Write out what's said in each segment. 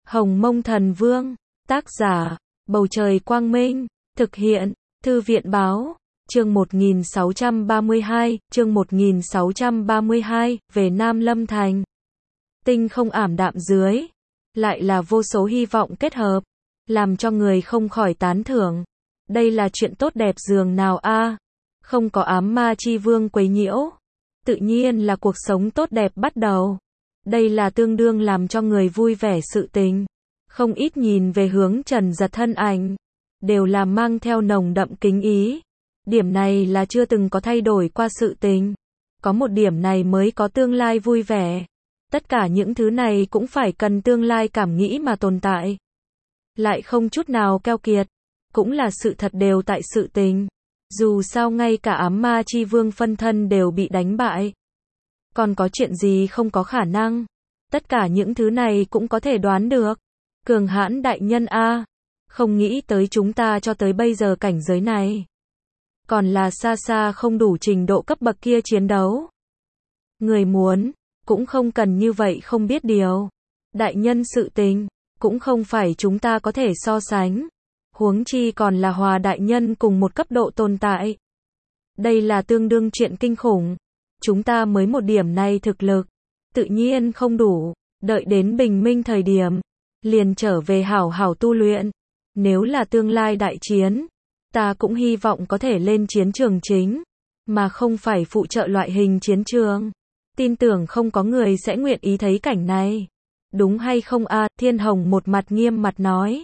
Hồng Mông Thần Vương, tác giả, Bầu Trời Quang Minh, thực hiện, Thư viện Báo, chương 1632, về Nam Lâm Thành. Tinh không ảm đạm dưới, lại là vô số hy vọng kết hợp, làm cho người không khỏi tán thưởng. Đây là chuyện tốt đẹp dường nào a, không có ám ma chi vương quấy nhiễu, tự nhiên là cuộc sống tốt đẹp bắt đầu. Đây là tương đương làm cho người vui vẻ sự tình. Không ít nhìn về hướng Trần Giật thân ảnh, đều là mang theo nồng đậm kính ý. Điểm này là chưa từng có thay đổi qua sự tình. Có một điểm này mới có tương lai vui vẻ. Tất cả những thứ này cũng phải cần tương lai cảm nghĩ mà tồn tại. Lại không chút nào keo kiệt. Cũng là sự thật đều tại sự tình. Dù sao ngay cả ám ma chi vương phân thân đều bị đánh bại. Còn có chuyện gì không có khả năng. Tất cả những thứ này cũng có thể đoán được. Cường hãn đại nhân a, không nghĩ tới chúng ta cho tới bây giờ cảnh giới này. Còn là xa xa không đủ trình độ cấp bậc kia chiến đấu. Người muốn, cũng không cần như vậy không biết điều. Đại nhân sự tình, cũng không phải chúng ta có thể so sánh. Huống chi còn là Hòa đại nhân cùng một cấp độ tồn tại. Đây là tương đương chuyện kinh khủng. Chúng ta mới một điểm này thực lực, tự nhiên không đủ, đợi đến bình minh thời điểm, liền trở về hảo hảo tu luyện. Nếu là tương lai đại chiến, ta cũng hy vọng có thể lên chiến trường chính, mà không phải phụ trợ loại hình chiến trường. Tin tưởng không có người sẽ nguyện ý thấy cảnh này. Đúng hay không a? Thiên Hồng một mặt nghiêm mặt nói.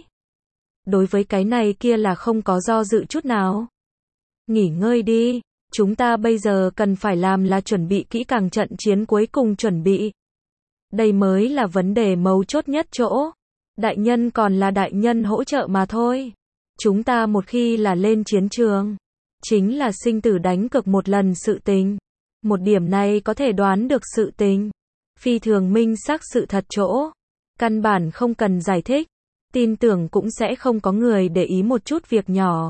Đối với cái này kia là không có do dự chút nào. Nghỉ ngơi đi. Chúng ta bây giờ cần phải làm là chuẩn bị kỹ càng trận chiến cuối cùng chuẩn bị. Đây mới là vấn đề mấu chốt nhất chỗ. Đại nhân còn là đại nhân hỗ trợ mà thôi. Chúng ta một khi là lên chiến trường, chính là sinh tử đánh cược một lần sự tình. Một điểm này có thể đoán được sự tình. Phi thường minh xác sự thật chỗ. Căn bản không cần giải thích. Tin tưởng cũng sẽ không có người để ý một chút việc nhỏ.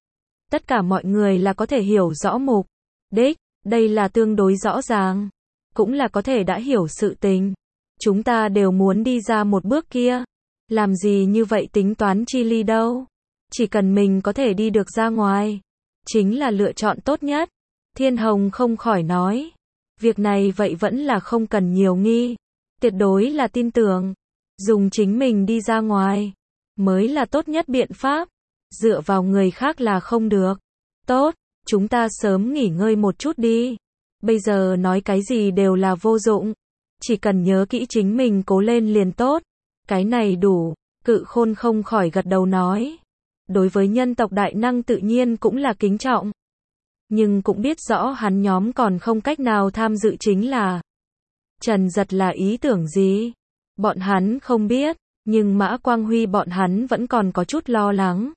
Tất cả mọi người là có thể hiểu rõ mục đích, đây là tương đối rõ ràng, cũng là có thể đã hiểu sự tình. Chúng ta đều muốn đi ra một bước kia, làm gì như vậy tính toán chi ly đâu. Chỉ cần mình có thể đi được ra ngoài, chính là lựa chọn tốt nhất. Thiên Hồng không khỏi nói, việc này vậy vẫn là không cần nhiều nghi, tuyệt đối là tin tưởng, dùng chính mình đi ra ngoài, mới là tốt nhất biện pháp. Dựa vào người khác là không được. Tốt, chúng ta sớm nghỉ ngơi một chút đi. Bây giờ nói cái gì đều là vô dụng. Chỉ cần nhớ kỹ chính mình cố lên liền tốt. Cái này đủ. Cự Khôn không khỏi gật đầu nói. Đối với nhân tộc đại năng tự nhiên cũng là kính trọng. Nhưng cũng biết rõ hắn nhóm còn không cách nào tham dự chính là. Trần Giật là ý tưởng gì? Bọn hắn không biết. Nhưng Mã Quang Huy bọn hắn vẫn còn có chút lo lắng.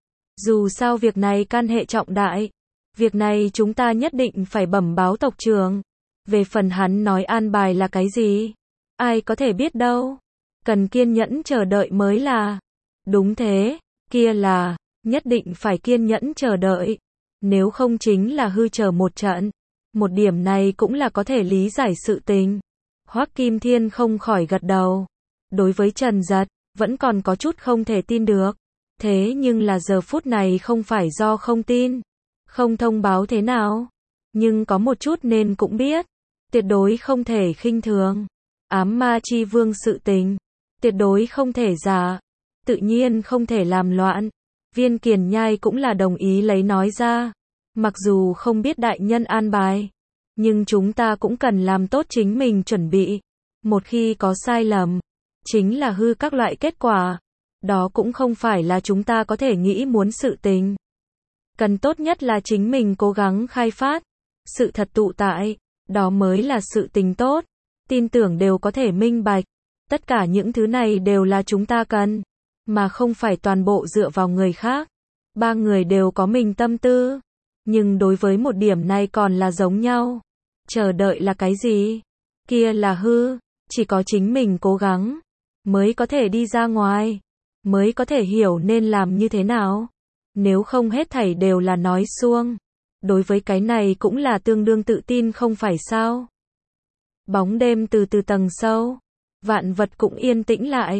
Dù sao việc này can hệ trọng đại, việc này chúng ta nhất định phải bẩm báo tộc trưởng. Về phần hắn nói an bài là cái gì, ai có thể biết đâu. Cần kiên nhẫn chờ đợi mới là. Đúng thế, kia là, nhất định phải kiên nhẫn chờ đợi. Nếu không chính là hư chờ một trận. Một điểm này cũng là có thể lý giải sự tình. Hoắc Kim Thiên không khỏi gật đầu. Đối với Trần Giật, vẫn còn có chút không thể tin được. Thế nhưng là giờ phút này không phải do không tin, không thông báo thế nào. Nhưng có một chút nên cũng biết, tuyệt đối không thể khinh thường. Ám ma chi vương sự tình, tuyệt đối không thể giả, tự nhiên không thể làm loạn. Viên Kiền Nhai cũng là đồng ý lấy nói ra. Mặc dù không biết đại nhân an bài, nhưng chúng ta cũng cần làm tốt chính mình chuẩn bị. Một khi có sai lầm, chính là hư các loại kết quả. Đó cũng không phải là chúng ta có thể nghĩ muốn sự tình. Cần tốt nhất là chính mình cố gắng khai phát. Sự thật tụ tại, đó mới là sự tình tốt. Tin tưởng đều có thể minh bạch. Tất cả những thứ này đều là chúng ta cần, mà không phải toàn bộ dựa vào người khác. Ba người đều có mình tâm tư, nhưng đối với một điểm này còn là giống nhau. Chờ đợi là cái gì? Kia là hư, chỉ có chính mình cố gắng, mới có thể đi ra ngoài. Mới có thể hiểu nên làm như thế nào. Nếu không hết thảy đều là nói suông. Đối với cái này cũng là tương đương tự tin không phải sao. Bóng đêm từ từ tầng sâu. Vạn vật cũng yên tĩnh lại.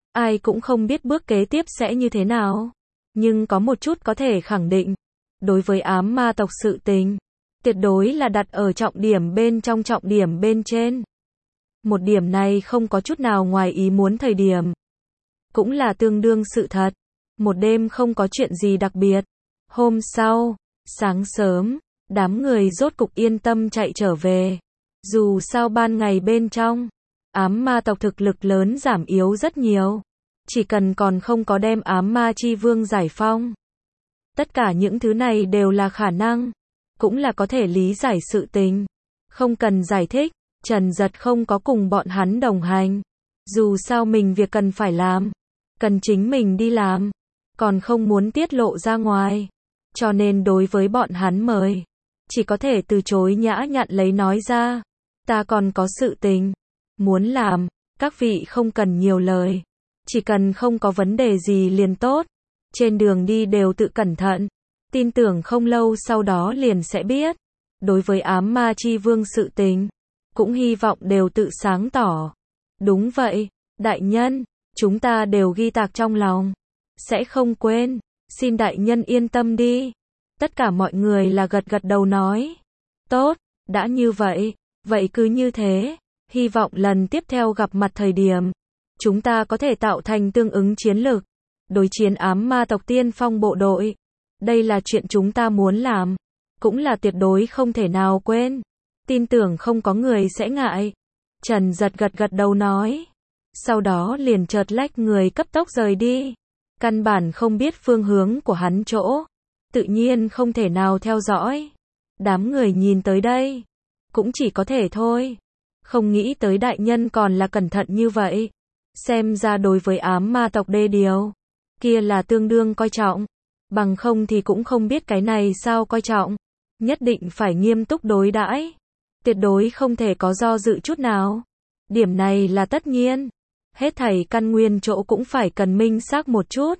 Ai cũng không biết bước kế tiếp sẽ như thế nào. Nhưng có một chút có thể khẳng định. Đối với ám ma tộc sự tình, tuyệt đối là đặt ở trọng điểm bên trong trọng điểm bên trên. Một điểm này không có chút nào ngoài ý muốn thời điểm. Cũng là tương đương sự thật. Một đêm không có chuyện gì đặc biệt. Hôm sau, sáng sớm, đám người rốt cục yên tâm chạy trở về. Dù sao ban ngày bên trong, ám ma tộc thực lực lớn giảm yếu rất nhiều. Chỉ cần còn không có đem ám ma chi vương giải phong. Tất cả những thứ này đều là khả năng. Cũng là có thể lý giải sự tình. Không cần giải thích, Trần Giật không có cùng bọn hắn đồng hành. Dù sao mình việc cần phải làm. Cần chính mình đi làm. Còn không muốn tiết lộ ra ngoài. Cho nên đối với bọn hắn mời. Chỉ có thể từ chối nhã nhặn lấy nói ra. Ta còn có sự tình. Muốn làm. Các vị không cần nhiều lời. Chỉ cần không có vấn đề gì liền tốt. Trên đường đi đều tự cẩn thận. Tin tưởng không lâu sau đó liền sẽ biết. Đối với ám ma chi vương sự tình. Cũng hy vọng đều tự sáng tỏ. Đúng vậy. Đại nhân. Chúng ta đều ghi tạc trong lòng. Sẽ không quên. Xin đại nhân yên tâm đi. Tất cả mọi người là gật gật đầu nói. Tốt. Đã như vậy. Vậy cứ như thế. Hy vọng lần tiếp theo gặp mặt thời điểm. Chúng ta có thể tạo thành tương ứng chiến lược. Đối chiến ám ma tộc tiên phong bộ đội. Đây là chuyện chúng ta muốn làm. Cũng là tuyệt đối không thể nào quên. Tin tưởng không có người sẽ ngại. Trần Giật gật gật đầu nói. Sau đó liền chợt lách người cấp tốc rời đi. Căn bản không biết phương hướng của hắn chỗ. Tự nhiên không thể nào theo dõi. Đám người nhìn tới đây. Cũng chỉ có thể thôi. Không nghĩ tới đại nhân còn là cẩn thận như vậy. Xem ra đối với ám ma tộc đê điều. Kia là tương đương coi trọng. Bằng không thì cũng không biết cái này sao coi trọng. Nhất định phải nghiêm túc đối đãi. Tuyệt đối không thể có do dự chút nào. Điểm này là tất nhiên. Hết thảy căn nguyên chỗ cũng phải cần minh xác một chút.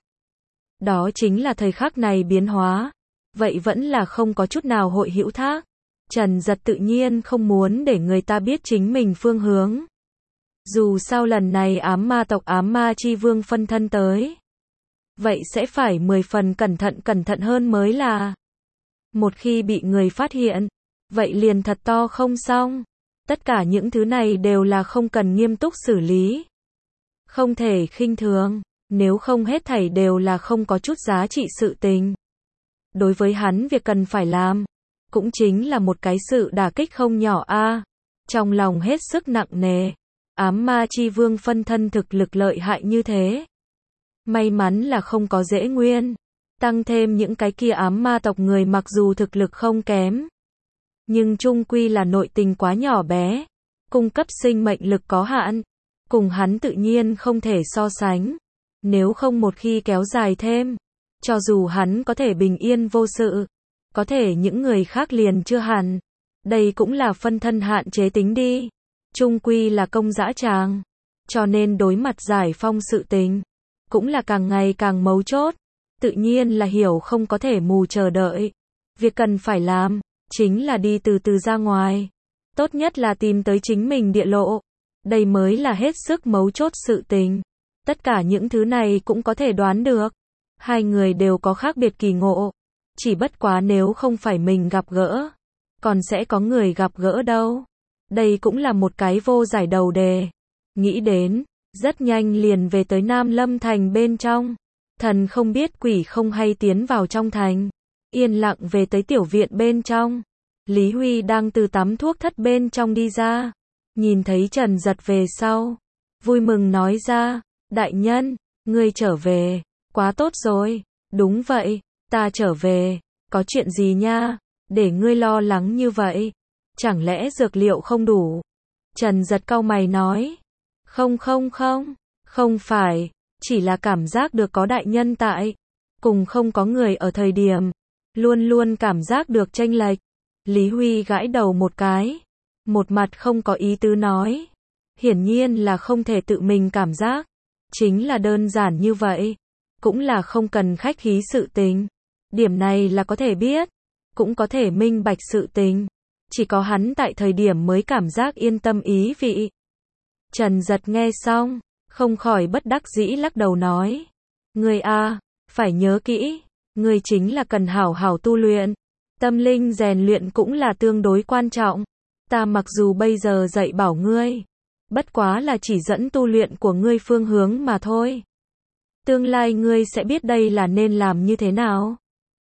Đó chính là thời khắc này biến hóa. Vậy vẫn là không có chút nào hội hữu thác. Trần Giật tự nhiên không muốn để người ta biết chính mình phương hướng. Dù sao lần này ám ma tộc ám ma chi vương phân thân tới. Vậy sẽ phải 10 phần cẩn thận hơn mới là. Một khi bị người phát hiện. Vậy liền thật to không xong. Tất cả những thứ này đều là không cần nghiêm túc xử lý. Không thể khinh thường. Nếu không hết thảy đều là không có chút giá trị sự tình. Đối với hắn việc cần phải làm. Cũng chính là một cái sự đả kích không nhỏ a. Trong lòng hết sức nặng nề. Ám ma chi vương phân thân thực lực lợi hại như thế. May mắn là không có dễ nguyên. Tăng thêm những cái kia ám ma tộc người mặc dù thực lực không kém. Nhưng chung quy là nội tình quá nhỏ bé. Cung cấp sinh mệnh lực có hạn. Cùng hắn tự nhiên không thể so sánh. Nếu không một khi kéo dài thêm. Cho dù hắn có thể bình yên vô sự. Có thể những người khác liền chưa hẳn. Đây cũng là phân thân hạn chế tính đi. Chung quy là công dã tràng. Cho nên đối mặt giải phong sự tình. Cũng là càng ngày càng mấu chốt. Tự nhiên là hiểu không có thể mù chờ đợi. Việc cần phải làm. Chính là đi từ từ ra ngoài. Tốt nhất là tìm tới chính mình địa lộ. Đây mới là hết sức mấu chốt sự tình. Tất cả những thứ này cũng có thể đoán được. Hai người đều có khác biệt kỳ ngộ. Chỉ bất quá nếu không phải mình gặp gỡ. Còn sẽ có người gặp gỡ đâu. Đây cũng là một cái vô giải đầu đề. Nghĩ đến. Rất nhanh liền về tới Nam Lâm Thành bên trong. Thần không biết quỷ không hay tiến vào trong thành. Yên lặng về tới tiểu viện bên trong. Lý Huy đang từ tắm thuốc thất bên trong đi ra. Nhìn thấy Trần Giật về sau. Vui mừng nói ra. Đại nhân, ngươi trở về. Quá tốt rồi. Đúng vậy, ta trở về. Có chuyện gì nha? Để ngươi lo lắng như vậy. Chẳng lẽ dược liệu không đủ? Trần Giật cau mày nói. Không phải. Chỉ là cảm giác được có đại nhân tại. Cùng không có người ở thời điểm. Luôn luôn cảm giác được chênh lệch. Lý Huy gãi đầu một cái. Một mặt không có ý tứ nói. Hiển nhiên là không thể tự mình cảm giác. Chính là đơn giản như vậy. Cũng là không cần khách khí sự tình. Điểm này là có thể biết. Cũng có thể minh bạch sự tình. Chỉ có hắn tại thời điểm mới cảm giác yên tâm ý vị. Trần Giật nghe xong. không khỏi bất đắc dĩ lắc đầu nói. Ngươi a, phải nhớ kỹ, ngươi chính là cần hảo hảo tu luyện. Tâm linh rèn luyện cũng là tương đối quan trọng. Ta mặc dù bây giờ dạy bảo ngươi, bất quá là chỉ dẫn tu luyện của ngươi phương hướng mà thôi. Tương lai ngươi sẽ biết đây là nên làm như thế nào.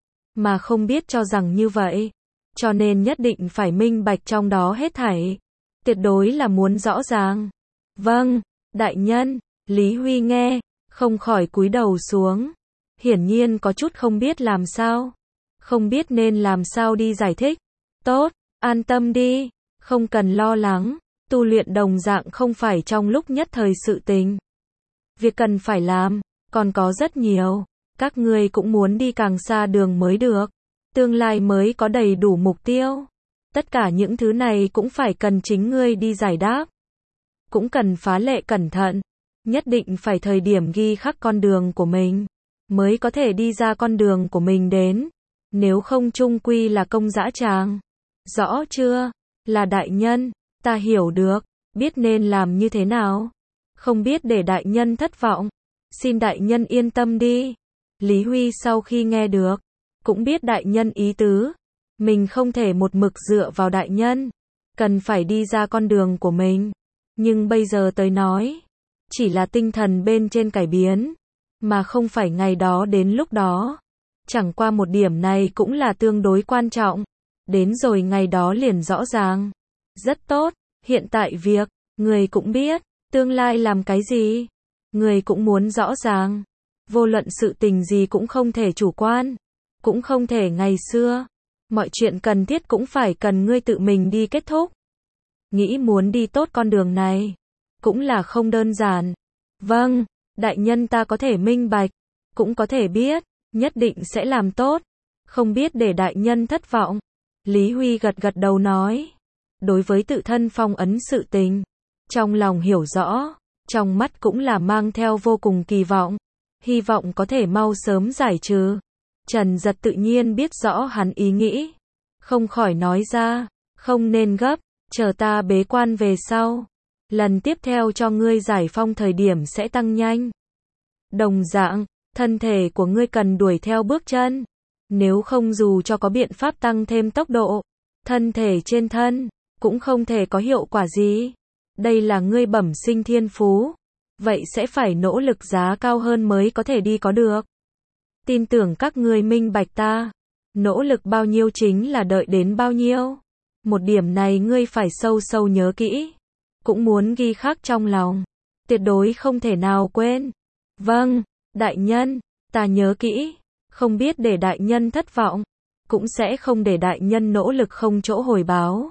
Mà không biết cho rằng như vậy. Cho nên nhất định phải minh bạch trong đó hết thảy. Tuyệt đối là muốn rõ ràng. Vâng, đại nhân. Lý Huy nghe, không khỏi cúi đầu xuống. Hiển nhiên có chút không biết làm sao. Không biết nên làm sao đi giải thích. Tốt, an tâm đi. Không cần lo lắng. Tu luyện đồng dạng không phải trong lúc nhất thời sự tình. Việc cần phải làm, còn có rất nhiều. Các ngươi cũng muốn đi càng xa đường mới được. Tương lai mới có đầy đủ mục tiêu. Tất cả những thứ này cũng phải cần chính ngươi đi giải đáp. Cũng cần phá lệ cẩn thận. Nhất định phải thời điểm ghi khắc con đường của mình. Mới có thể đi ra con đường của mình đến. Nếu không chung quy là công dã tràng. Rõ chưa? Là đại nhân. Ta hiểu được. Biết nên làm như thế nào. Không biết để đại nhân thất vọng. Xin đại nhân yên tâm đi. Lý Huy sau khi nghe được. Cũng biết đại nhân ý tứ. Mình không thể một mực dựa vào đại nhân. Cần phải đi ra con đường của mình. Nhưng bây giờ tới nói. Chỉ là tinh thần bên trên cải biến. Mà không phải ngày đó đến lúc đó. Chẳng qua một điểm này cũng là tương đối quan trọng. Đến rồi ngày đó liền rõ ràng. Rất tốt. Hiện tại việc, người cũng biết. Tương lai làm cái gì? Người cũng muốn rõ ràng. Vô luận sự tình gì cũng không thể chủ quan. Cũng không thể ngày xưa. Mọi chuyện cần thiết cũng phải cần ngươi tự mình đi kết thúc. Nghĩ muốn đi tốt con đường này. Cũng là không đơn giản. Vâng, đại nhân ta có thể minh bạch. Cũng có thể biết. Nhất định sẽ làm tốt. Không biết để đại nhân thất vọng. Lý Huy gật gật đầu nói. Đối với tự thân phong ấn sự tình. Trong lòng hiểu rõ. Trong mắt cũng là mang theo vô cùng kỳ vọng. Hy vọng có thể mau sớm giải trừ. Trần Giật tự nhiên biết rõ hắn ý nghĩ. Không khỏi nói ra. Không nên gấp. Chờ ta bế quan về sau. Lần tiếp theo cho ngươi giải phong thời điểm sẽ tăng nhanh. Đồng dạng, thân thể của ngươi cần đuổi theo bước chân. Nếu không dù cho có biện pháp tăng thêm tốc độ. Thân thể trên thân. Cũng không thể có hiệu quả gì. Đây là ngươi bẩm sinh thiên phú. Vậy sẽ phải nỗ lực giá cao hơn mới có thể đi có được. Tin tưởng các ngươi minh bạch ta. Nỗ lực bao nhiêu chính là đợi đến bao nhiêu. Một điểm này ngươi phải sâu sâu nhớ kỹ. Cũng muốn ghi khắc trong lòng. Tuyệt đối không thể nào quên. Vâng, đại nhân, ta nhớ kỹ. Không biết để đại nhân thất vọng. Cũng sẽ không để đại nhân nỗ lực không chỗ hồi báo.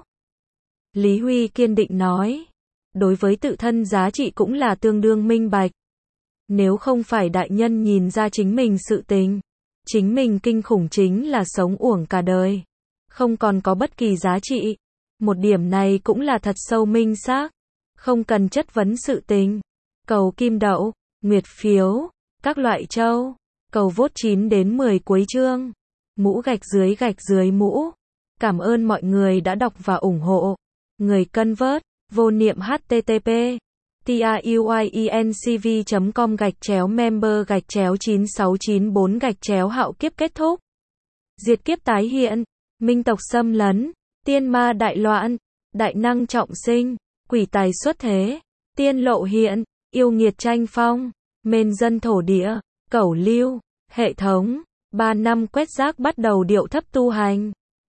Lý Huy kiên định nói. Đối với tự thân giá trị cũng là tương đương minh bạch. Nếu không phải đại nhân nhìn ra chính mình sự tình. Chính mình kinh khủng chính là sống uổng cả đời. Không còn có bất kỳ giá trị. Một điểm này cũng là thật sâu minh xác. Không cần chất vấn sự tình. Cầu kim đậu, nguyệt phiếu, các loại châu. Cầu vote 9 đến 10 cuối chương. Mũ gạch dưới mũ. Cảm ơn mọi người đã đọc và ủng hộ. Người cân vớt, vô niệm http tiuyencv.com/member/9694 hạo kiếp kết thúc. Diệt kiếp tái hiện, minh tộc xâm lấn, tiên ma đại loạn, đại năng trọng sinh, quỷ tài xuất thế, tiên lộ hiện, yêu nghiệt tranh phong, mên dân thổ địa, cẩu lưu, hệ thống, 3 năm quét rác bắt đầu điệu thấp tu hành.